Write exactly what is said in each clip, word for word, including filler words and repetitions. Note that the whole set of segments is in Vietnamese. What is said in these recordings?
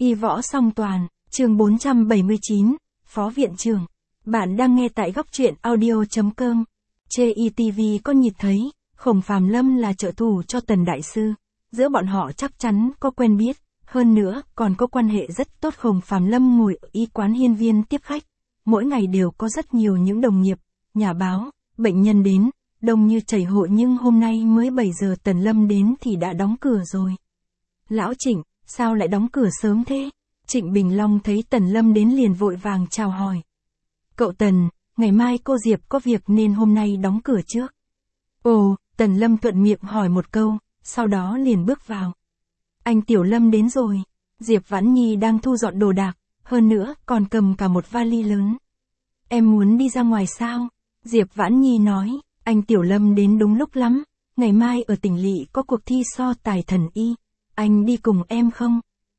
Y võ song toàn, chương bốn trăm bảy mươi chín, Phó Viện Trưởng. Bạn đang nghe tại góc truyện audio.com. Chê i ti vi có nhìn thấy, Khổng Phàm Lâm là trợ thủ cho Tần Đại Sư. Giữa bọn họ chắc chắn có quen biết, hơn nữa còn có quan hệ rất tốt. Khổng Phàm Lâm ngồi ở y quán Hiên Viên tiếp khách. Mỗi ngày đều có rất nhiều những đồng nghiệp, nhà báo, bệnh nhân đến, đông như chảy hội, nhưng hôm nay mới bảy giờ Tần Lâm đến thì đã đóng cửa rồi. Lão Trịnh, sao lại đóng cửa sớm thế? Trịnh Bình Long thấy Tần Lâm đến liền vội vàng chào hỏi. Cậu Tần, ngày mai cô Diệp có việc nên hôm nay đóng cửa trước. Ồ, Tần Lâm thuận miệng hỏi một câu, sau đó liền bước vào. Anh Tiểu Lâm đến rồi. Diệp Vãn Nhi đang thu dọn đồ đạc, hơn nữa còn cầm cả một vali lớn. Em muốn đi ra ngoài sao? Diệp Vãn Nhi nói, anh Tiểu Lâm đến đúng lúc lắm, ngày mai ở tỉnh lỵ có cuộc thi so tài thần y, anh đi cùng em không?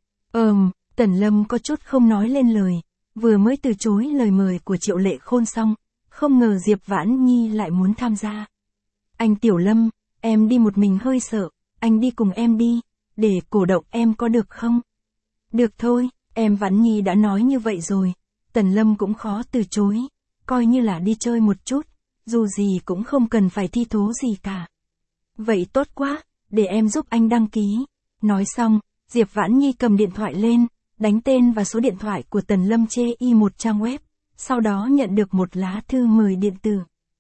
Ừm, Tần Lâm có chút không nói lên lời, vừa mới từ chối lời mời của Triệu Lệ Khôn xong, không ngờ Diệp Vãn Nhi lại muốn tham gia. Anh Tiểu Lâm, em đi một mình hơi sợ, anh đi cùng em đi, để cổ động em có được không? Được thôi, em Vãn Nhi đã nói như vậy rồi, Tần Lâm cũng khó từ chối, coi như là đi chơi một chút, dù gì cũng không cần phải thi thố gì cả. Vậy tốt quá, để em giúp anh đăng ký. Nói xong, Diệp Vãn Nhi cầm điện thoại lên, đánh tên và số điện thoại của Tần Lâm chê y một trang web, sau đó nhận được một lá thư mời điện tử.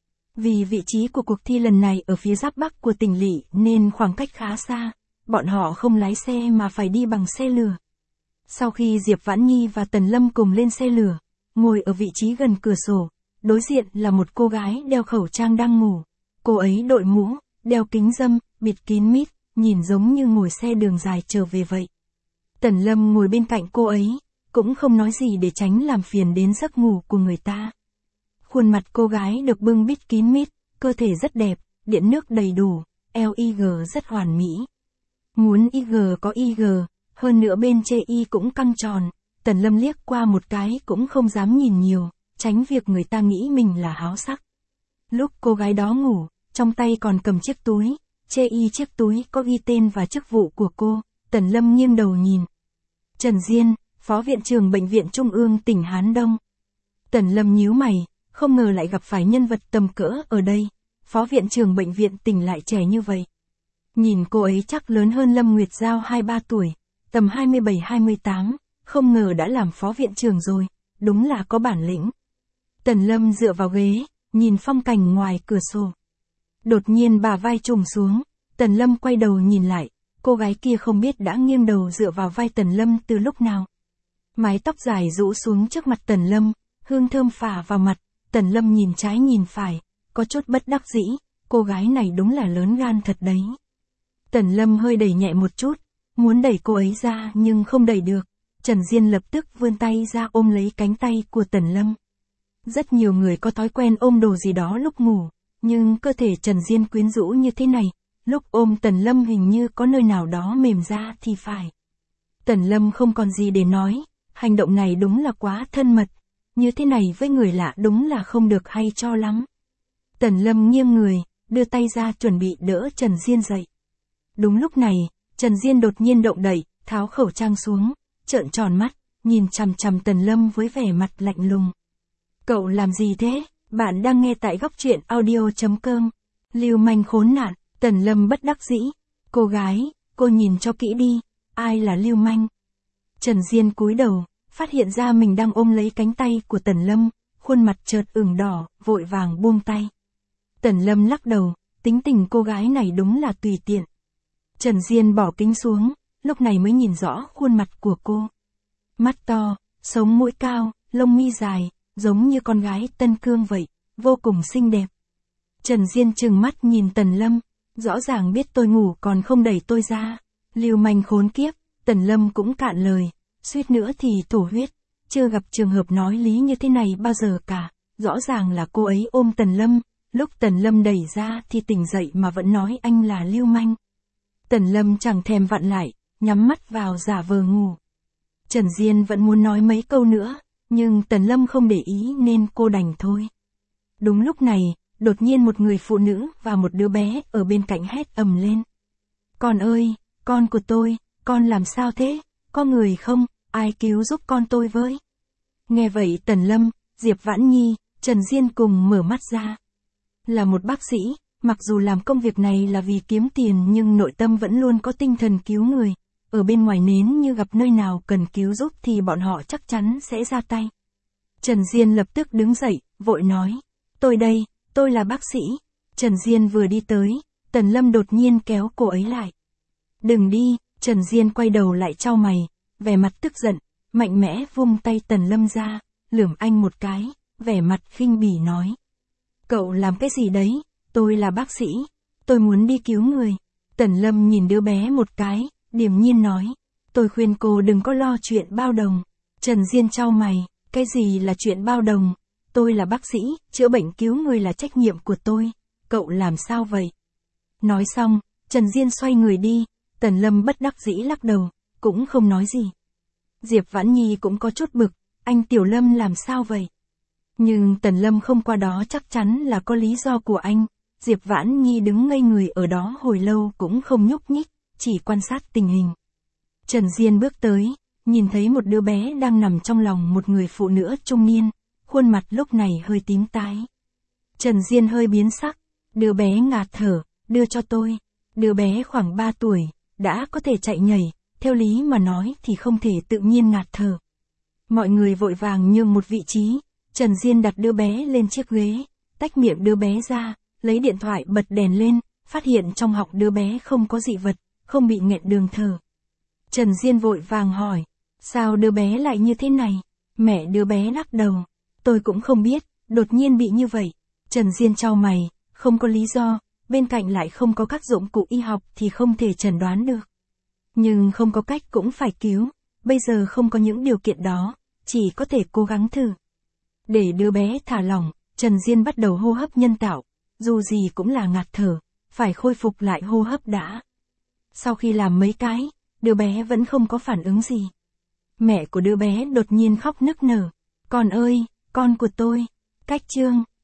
Vì vị trí của cuộc thi lần này ở phía giáp bắc của tỉnh lỵ nên khoảng cách khá xa, bọn họ không lái xe mà phải đi bằng xe lửa. Sau khi Diệp Vãn Nhi và Tần Lâm cùng lên xe lửa, ngồi ở vị trí gần cửa sổ, đối diện là một cô gái đeo khẩu trang đang ngủ. Cô ấy đội mũ, đeo kính râm, bịt kín mít, nhìn giống như ngồi xe đường dài trở về vậy. Tần Lâm ngồi bên cạnh cô ấy, cũng không nói gì để tránh làm phiền đến giấc ngủ của người ta. Khuôn mặt cô gái được bưng bít kín mít, cơ thể rất đẹp, điện nước đầy đủ, eo i giê rất hoàn mỹ. Muốn i giê có i giê, hơn nữa bên chê y cũng căng tròn, Tần Lâm liếc qua một cái cũng không dám nhìn nhiều, tránh việc người ta nghĩ mình là háo sắc. Lúc cô gái đó ngủ, trong tay còn cầm chiếc túi, chê y chiếc túi có ghi tên và chức vụ của cô, Tần Lâm nghiêng đầu nhìn. Trần Diên, Phó Viện Trưởng Bệnh viện Trung ương tỉnh Hán Đông. Tần Lâm nhíu mày, không ngờ lại gặp phải nhân vật tầm cỡ ở đây, Phó Viện Trưởng Bệnh viện tỉnh lại trẻ như vậy. Nhìn cô ấy chắc lớn hơn Lâm Nguyệt Giao hai ba tuổi, tầm hai mươi bảy hai mươi tám, không ngờ đã làm Phó Viện Trưởng rồi, đúng là có bản lĩnh. Tần Lâm dựa vào ghế, nhìn phong cảnh ngoài cửa sổ. Đột nhiên bà vai trùng xuống, Tần Lâm quay đầu nhìn lại, cô gái kia không biết đã nghiêng đầu dựa vào vai Tần Lâm từ lúc nào. Mái tóc dài rũ xuống trước mặt Tần Lâm, hương thơm phả vào mặt, Tần Lâm nhìn trái nhìn phải, có chút bất đắc dĩ, cô gái này đúng là lớn gan thật đấy. Tần Lâm hơi đẩy nhẹ một chút, muốn đẩy cô ấy ra nhưng không đẩy được, Trần Diên lập tức vươn tay ra ôm lấy cánh tay của Tần Lâm. Rất nhiều người có thói quen ôm đồ gì đó lúc ngủ, nhưng cơ thể Trần Diên quyến rũ như thế này, lúc ôm Tần Lâm hình như có nơi nào đó mềm ra thì phải. Tần Lâm không còn gì để nói, hành động này đúng là quá thân mật, như thế này với người lạ đúng là không được hay cho lắm. Tần Lâm nghiêng người, đưa tay ra chuẩn bị đỡ Trần Diên dậy. Đúng lúc này, Trần Diên đột nhiên động đậy, tháo khẩu trang xuống, trợn tròn mắt, nhìn chằm chằm Tần Lâm với vẻ mặt lạnh lùng. Cậu làm gì thế? Bạn đang nghe tại góc truyện audio.com. Lưu manh khốn nạn, Tần Lâm bất đắc dĩ. Cô gái, cô nhìn cho kỹ đi, ai là lưu manh? Trần Diên cúi đầu, phát hiện ra mình đang ôm lấy cánh tay của Tần Lâm, khuôn mặt chợt ửng đỏ, vội vàng buông tay. Tần Lâm lắc đầu, tính tình cô gái này đúng là tùy tiện. Trần Diên bỏ kính xuống, lúc này mới nhìn rõ khuôn mặt của cô. Mắt to, sống mũi cao, lông mi dài, giống như con gái Tân Cương vậy, vô cùng xinh đẹp. Trần Diên trừng mắt nhìn Tần Lâm, rõ ràng biết tôi ngủ còn không đẩy tôi ra. Lưu manh khốn kiếp, Tần Lâm cũng cạn lời, suýt nữa thì thổ huyết, chưa gặp trường hợp nói lý như thế này bao giờ cả, rõ ràng là cô ấy ôm Tần Lâm, lúc Tần Lâm đẩy ra thì tỉnh dậy mà vẫn nói anh là lưu manh. Tần Lâm chẳng thèm vặn lại, nhắm mắt vào giả vờ ngủ. Trần Diên vẫn muốn nói mấy câu nữa, nhưng Tần Lâm không để ý nên cô đành thôi. Đúng lúc này, đột nhiên một người phụ nữ và một đứa bé ở bên cạnh hét ầm lên. Con ơi, con của tôi, con làm sao thế, có người không, ai cứu giúp con tôi với? Nghe vậy Tần Lâm, Diệp Vãn Nhi, Trần Diên cùng mở mắt ra. Là một bác sĩ, mặc dù làm công việc này là vì kiếm tiền nhưng nội tâm vẫn luôn có tinh thần cứu người. Ở bên ngoài nếu như gặp nơi nào cần cứu giúp thì bọn họ chắc chắn sẽ ra tay. Trần Diên lập tức đứng dậy, vội nói. Tôi đây, tôi là bác sĩ. Trần Diên vừa đi tới, Tần Lâm đột nhiên kéo cô ấy lại. Đừng đi, Trần Diên quay đầu lại chau mày, vẻ mặt tức giận, mạnh mẽ vung tay Tần Lâm ra, lườm anh một cái, vẻ mặt khinh bỉ nói. Cậu làm cái gì đấy, tôi là bác sĩ, tôi muốn đi cứu người. Tần Lâm nhìn đứa bé một cái, điềm nhiên nói. Tôi khuyên cô đừng có lo chuyện bao đồng. Trần Diên chau mày, cái gì là chuyện bao đồng? Tôi là bác sĩ, chữa bệnh cứu người là trách nhiệm của tôi. Cậu làm sao vậy? Nói xong, Trần Diên xoay người đi, Tần Lâm bất đắc dĩ lắc đầu, cũng không nói gì. Diệp Vãn Nhi cũng có chút bực, anh Tiểu Lâm làm sao vậy? Nhưng Tần Lâm không qua đó chắc chắn là có lý do của anh. Diệp Vãn Nhi đứng ngây người ở đó hồi lâu cũng không nhúc nhích, chỉ quan sát tình hình. Trần Diên bước tới, nhìn thấy một đứa bé đang nằm trong lòng một người phụ nữ trung niên, khuôn mặt lúc này hơi tím tái. Trần Diên hơi biến sắc, đứa bé ngạt thở, đưa cho tôi. Đứa bé khoảng ba tuổi, đã có thể chạy nhảy, theo lý mà nói thì không thể tự nhiên ngạt thở. Mọi người vội vàng nhường một vị trí, Trần Diên đặt đứa bé lên chiếc ghế, tách miệng đứa bé ra, lấy điện thoại bật đèn lên, phát hiện trong họng đứa bé không có dị vật, không bị nghẹn đường thở. Trần Diên vội vàng hỏi, sao đứa bé lại như thế này? Mẹ đứa bé lắc đầu, tôi cũng không biết, đột nhiên bị như vậy. Trần Diên chau mày, không có lý do, bên cạnh lại không có các dụng cụ y học thì không thể chẩn đoán được. Nhưng không có cách cũng phải cứu, bây giờ không có những điều kiện đó, chỉ có thể cố gắng thử. Để đứa bé thả lỏng, Trần Diên bắt đầu hô hấp nhân tạo, dù gì cũng là ngạt thở, phải khôi phục lại hô hấp đã. Sau khi làm mấy cái, đứa bé vẫn không có phản ứng gì. Mẹ của đứa bé đột nhiên khóc nức nở, con ơi, con của tôi, cách chương.